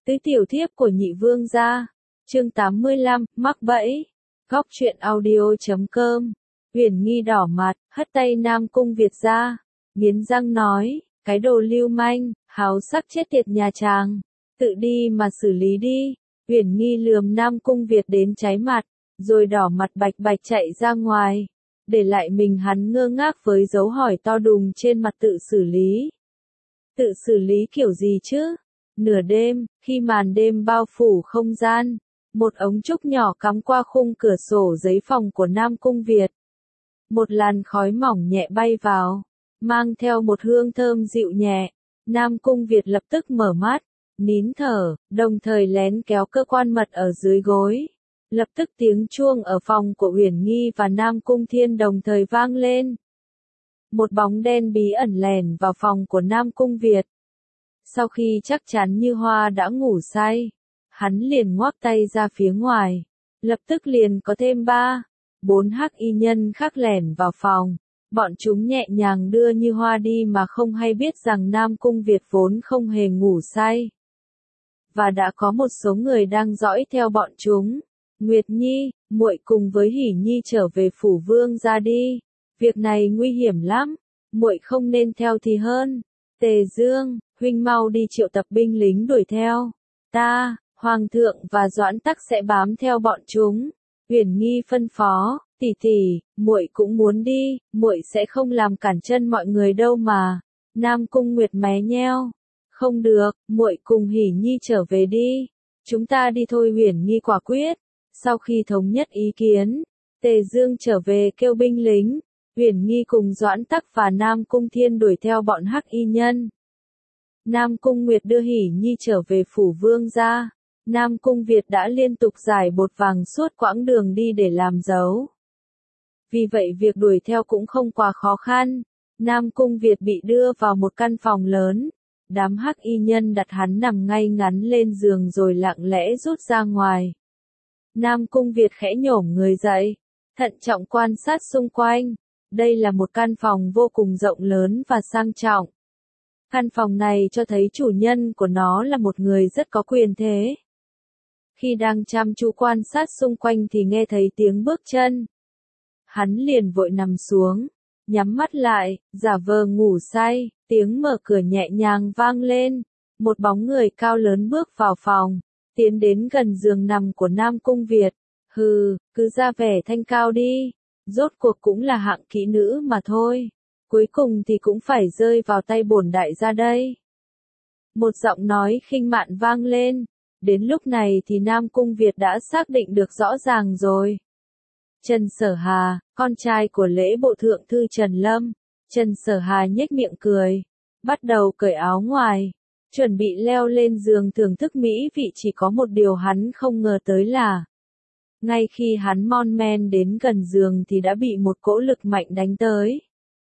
Tứ tiểu thiếp của nhị vương gia. Chương 85, mắc bẫy. Góc truyện audio.com. Uyển Nghi đỏ mặt, hất tay Nam Cung Việt ra, nghiến răng nói, cái đồ lưu manh, háo sắc chết tiệt nhà chàng, tự đi mà xử lý đi. Uyển Nghi lườm Nam Cung Việt đến cháy mặt, rồi đỏ mặt bạch bạch chạy ra ngoài, để lại mình hắn ngơ ngác với dấu hỏi to đùng trên mặt. Tự xử lý? Tự xử lý kiểu gì chứ? Nửa đêm, khi màn đêm bao phủ không gian, một ống trúc nhỏ cắm qua khung cửa sổ giấy phòng của Nam Cung Việt. Một làn khói mỏng nhẹ bay vào, mang theo một hương thơm dịu nhẹ. Nam Cung Việt lập tức mở mắt, nín thở, đồng thời lén kéo cơ quan mật ở dưới gối. Lập tức tiếng chuông ở phòng của Uyển Nghi và Nam Cung Thiên đồng thời vang lên. Một bóng đen bí ẩn lèn vào phòng của Nam Cung Việt. Sau khi chắc chắn Như Hoa đã ngủ say, hắn liền ngoác tay ra phía ngoài. Lập tức liền có thêm 4 hắc y nhân khác lẻn vào phòng. Bọn chúng nhẹ nhàng đưa Như Hoa đi mà không hay biết rằng Nam Cung Việt vốn không hề ngủ say. Và đã có một số người đang dõi theo bọn chúng. Nguyệt Nhi, muội cùng với Hỉ Nhi trở về phủ vương ra đi. Việc này nguy hiểm lắm, muội không nên theo thì hơn. Tề Dương, huynh mau đi triệu tập binh lính đuổi theo. Ta, Hoàng thượng và Doãn Tắc sẽ bám theo bọn chúng. Uyển Nghi phân phó, tỷ tỷ, muội cũng muốn đi, muội sẽ không làm cản chân mọi người đâu mà. Nam Cung Nguyệt mé nheo. Không được, muội cùng Hỉ Nhi trở về đi. Chúng ta đi thôi. Uyển Nghi quả quyết. Sau khi thống nhất ý kiến, Tề Dương trở về kêu binh lính. Uyển Nghi cùng Doãn Tắc và Nam Cung Thiên đuổi theo bọn hắc y nhân. Nam Cung Nguyệt đưa Hỉ Nhi trở về phủ vương gia. Nam Cung Việt đã liên tục giải bột vàng suốt quãng đường đi để làm dấu. Vì vậy việc đuổi theo cũng không quá khó khăn. Nam Cung Việt bị đưa vào một căn phòng lớn. Đám hắc y nhân đặt hắn nằm ngay ngắn lên giường rồi lặng lẽ rút ra ngoài. Nam Cung Việt khẽ nhổm người dậy, thận trọng quan sát xung quanh. Đây là một căn phòng vô cùng rộng lớn và sang trọng. Căn phòng này cho thấy chủ nhân của nó là một người rất có quyền thế. Khi đang chăm chú quan sát xung quanh thì nghe thấy tiếng bước chân. Hắn liền vội nằm xuống, nhắm mắt lại, giả vờ ngủ say. Tiếng mở cửa nhẹ nhàng vang lên. Một bóng người cao lớn bước vào phòng, tiến đến gần giường nằm của Nam Cung Việt. Hừ, cứ ra vẻ thanh cao đi. Rốt cuộc cũng là hạng kỹ nữ mà thôi. Cuối cùng thì cũng phải rơi vào tay bổn đại gia đây. Một giọng nói khinh mạn vang lên. Đến lúc này thì Nam Cung Việt đã xác định được rõ ràng rồi. Trần Sở Hà, con trai của lễ bộ thượng thư Trần Lâm. Trần Sở Hà nhếch miệng cười, bắt đầu cởi áo ngoài, chuẩn bị leo lên giường thưởng thức mỹ vị. Chỉ có một điều hắn không ngờ tới là, ngay khi hắn mon men đến gần giường thì đã bị một cỗ lực mạnh đánh tới.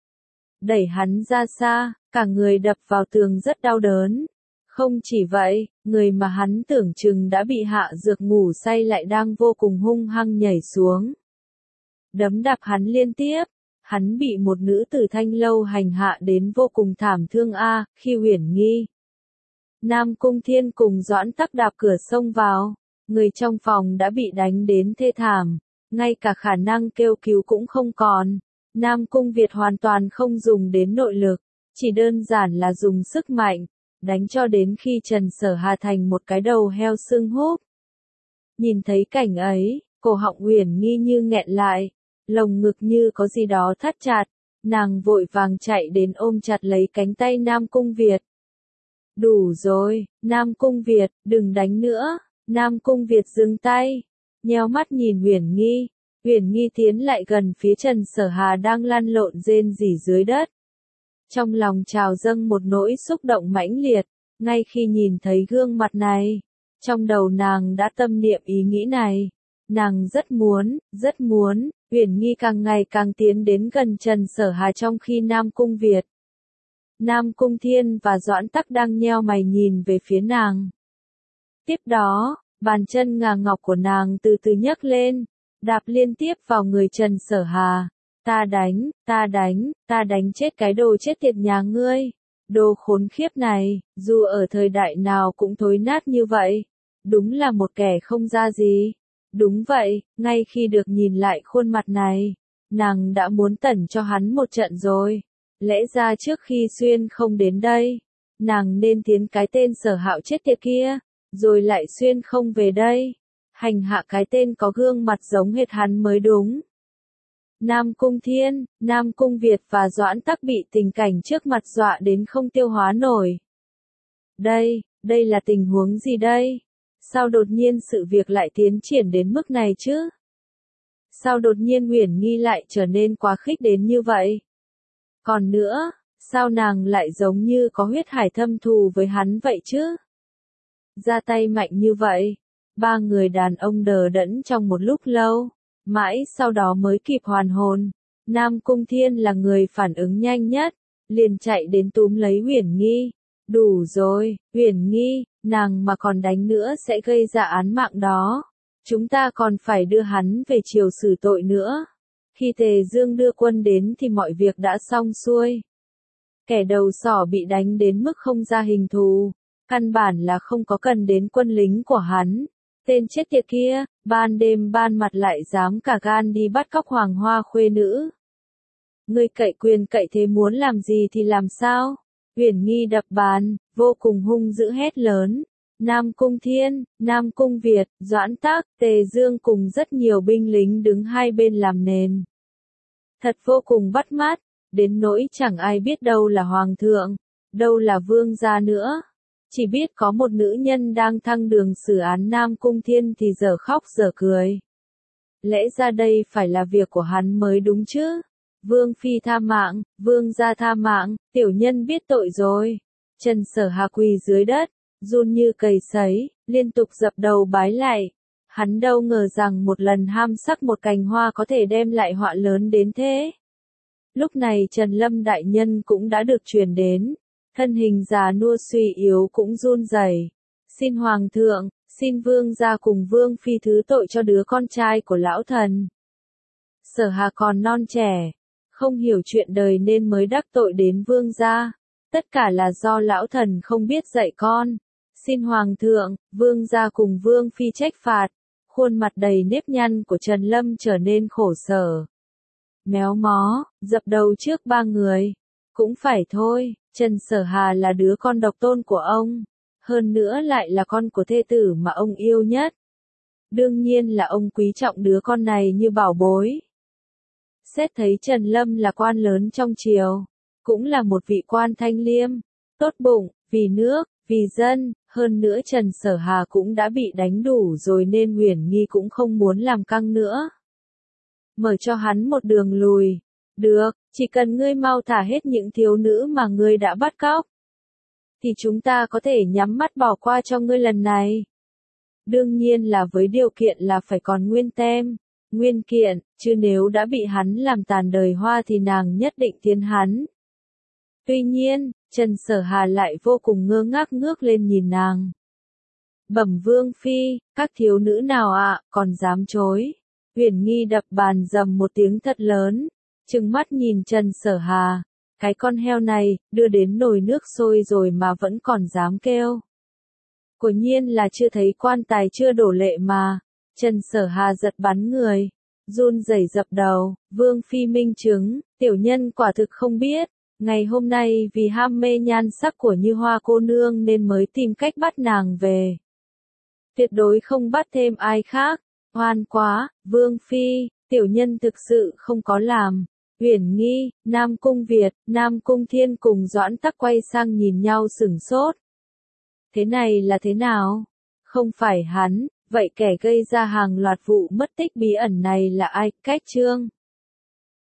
Đẩy hắn ra xa, cả người đập vào tường rất đau đớn. Không chỉ vậy, người mà hắn tưởng chừng đã bị hạ dược ngủ say lại đang vô cùng hung hăng nhảy xuống. Đấm đạp hắn liên tiếp, hắn bị một nữ tử Thanh Lâu hành hạ đến vô cùng thảm thương khi Uyển Nghi, Nam Cung Thiên cùng Doãn Tắc đạp cửa xông vào, người trong phòng đã bị đánh đến thê thảm, ngay cả khả năng kêu cứu cũng không còn. Nam Cung Việt hoàn toàn không dùng đến nội lực, chỉ đơn giản là dùng sức mạnh, đánh cho đến khi Trần Sở Hà thành một cái đầu heo xương húp. Nhìn thấy cảnh ấy, cổ họng Uyển Nghi như nghẹn lại, lồng ngực như có gì đó thắt chặt, nàng vội vàng chạy đến ôm chặt lấy cánh tay Nam Cung Việt. Đủ rồi, Nam Cung Việt, đừng đánh nữa. Nam Cung Việt dừng tay, nheo mắt nhìn Uyển Nghi. Uyển Nghi tiến lại gần phía Trần Sở Hà đang lăn lộn rên rỉ dưới đất. Trong lòng trào dâng một nỗi xúc động mãnh liệt, ngay khi nhìn thấy gương mặt này, trong đầu nàng đã tâm niệm ý nghĩ này. Nàng rất muốn, Uyển Nghi càng ngày càng tiến đến gần Trần Sở Hà trong khi Nam Cung Việt, Nam Cung Thiên và Doãn Tắc đang nheo mày nhìn về phía nàng. Tiếp đó, bàn chân ngà ngọc của nàng từ từ nhấc lên, đạp liên tiếp vào người Trần Sở Hà. Ta đánh chết cái đồ chết tiệt nhà ngươi. Đồ khốn khiếp này, dù ở thời đại nào cũng thối nát như vậy. Đúng là một kẻ không ra gì. Đúng vậy, ngay khi được nhìn lại khuôn mặt này, nàng đã muốn tẩn cho hắn một trận rồi. Lẽ ra trước khi Xuyên không đến đây, nàng nên tiến cái tên Sở Hạo chết tiệt kia, rồi lại Xuyên không về đây. Hành hạ cái tên có gương mặt giống hệt hắn mới đúng. Nam Cung Thiên, Nam Cung Việt và Doãn Tắc bị tình cảnh trước mặt dọa đến không tiêu hóa nổi. Đây là tình huống gì đây? Sao đột nhiên sự việc lại tiến triển đến mức này chứ? Sao đột nhiên Uyển Nghi lại trở nên quá khích đến như vậy? Còn nữa, sao nàng lại giống như có huyết hải thâm thù với hắn vậy chứ? Ra tay mạnh như vậy, ba người đàn ông đờ đẫn trong một lúc lâu, mãi sau đó mới kịp hoàn hồn. Nam Cung Thiên là người phản ứng nhanh nhất, liền chạy đến túm lấy Uyển Nghi. Đủ rồi, Uyển Nghi, nàng mà còn đánh nữa sẽ gây ra án mạng đó. Chúng ta còn phải đưa hắn về triều xử tội nữa. Khi Tề Dương đưa quân đến thì mọi việc đã xong xuôi. Kẻ đầu sỏ bị đánh đến mức không ra hình thù, căn bản là không có cần đến quân lính của hắn. Tên chết tiệt kia, ban đêm ban mặt lại dám cả gan đi bắt cóc hoàng hoa khuê nữ. Ngươi cậy quyền cậy thế muốn làm gì thì làm sao? Uyển Nghi đập bàn, vô cùng hung dữ hét lớn. Nam Cung Thiên, Nam Cung Việt, Doãn Tắc, Tề Dương cùng rất nhiều binh lính đứng hai bên làm nền. Thật vô cùng bắt mắt, đến nỗi chẳng ai biết đâu là hoàng thượng, đâu là vương gia nữa. Chỉ biết có một nữ nhân đang thăng đường xử án Nam Cung Thiên thì dở khóc dở cười. Lẽ ra đây phải là việc của hắn mới đúng chứ. Vương phi tha mạng, vương gia tha mạng, tiểu nhân biết tội rồi. Trần Sở Hà quỳ dưới đất, run như cầy sấy, liên tục dập đầu bái lạy. Hắn đâu ngờ rằng một lần ham sắc một cành hoa có thể đem lại họa lớn đến thế. Lúc này Trần Lâm đại nhân cũng đã được truyền đến, thân hình già nua suy yếu cũng run rẩy. Xin hoàng thượng, xin vương gia cùng vương phi thứ tội cho đứa con trai của lão thần. Sở Hà còn non trẻ, không hiểu chuyện đời nên mới đắc tội đến vương gia. Tất cả là do lão thần không biết dạy con. Xin hoàng thượng, vương gia cùng vương phi trách phạt. Khuôn mặt đầy nếp nhăn của Trần Lâm trở nên khổ sở. Méo mó, dập đầu trước ba người. Cũng phải thôi, Trần Sở Hà là đứa con độc tôn của ông. Hơn nữa lại là con của thê tử mà ông yêu nhất. Đương nhiên là ông quý trọng đứa con này như bảo bối. Xét thấy Trần Lâm là quan lớn trong triều, cũng là một vị quan thanh liêm, tốt bụng, vì nước, vì dân, hơn nữa Trần Sở Hà cũng đã bị đánh đủ rồi nên Uyển Nghi cũng không muốn làm căng nữa. Mở cho hắn một đường lùi. Được, chỉ cần ngươi mau thả hết những thiếu nữ mà ngươi đã bắt cóc, thì chúng ta có thể nhắm mắt bỏ qua cho ngươi lần này. Đương nhiên là với điều kiện là phải còn nguyên tem, nguyên kiện, chứ nếu đã bị hắn làm tàn đời hoa thì nàng nhất định tiến hắn. Tuy nhiên, Trần Sở Hà lại vô cùng ngơ ngác ngước lên nhìn nàng. Bẩm vương phi, các thiếu nữ nào ạ, còn dám chối. Uyển Nghi đập bàn dầm một tiếng thật lớn, trừng mắt nhìn Trần Sở Hà. Cái con heo này, đưa đến nồi nước sôi rồi mà vẫn còn dám kêu. Quả nhiên là chưa thấy quan tài chưa đổ lệ mà. Trần Sở Hà giật bắn người, run rẩy dập đầu, vương phi minh chứng, tiểu nhân quả thực không biết. Ngày hôm nay vì ham mê nhan sắc của Như Hoa cô nương nên mới tìm cách bắt nàng về. Tuyệt đối không bắt thêm ai khác. Oan quá, vương phi, tiểu nhân thực sự không có làm. Uyển Nghi, Nam Cung Việt, Nam Cung Thiên cùng Doãn Tắc quay sang nhìn nhau sửng sốt. Thế này là thế nào? Không phải hắn, vậy kẻ gây ra hàng loạt vụ mất tích bí ẩn này là ai? Cách Chương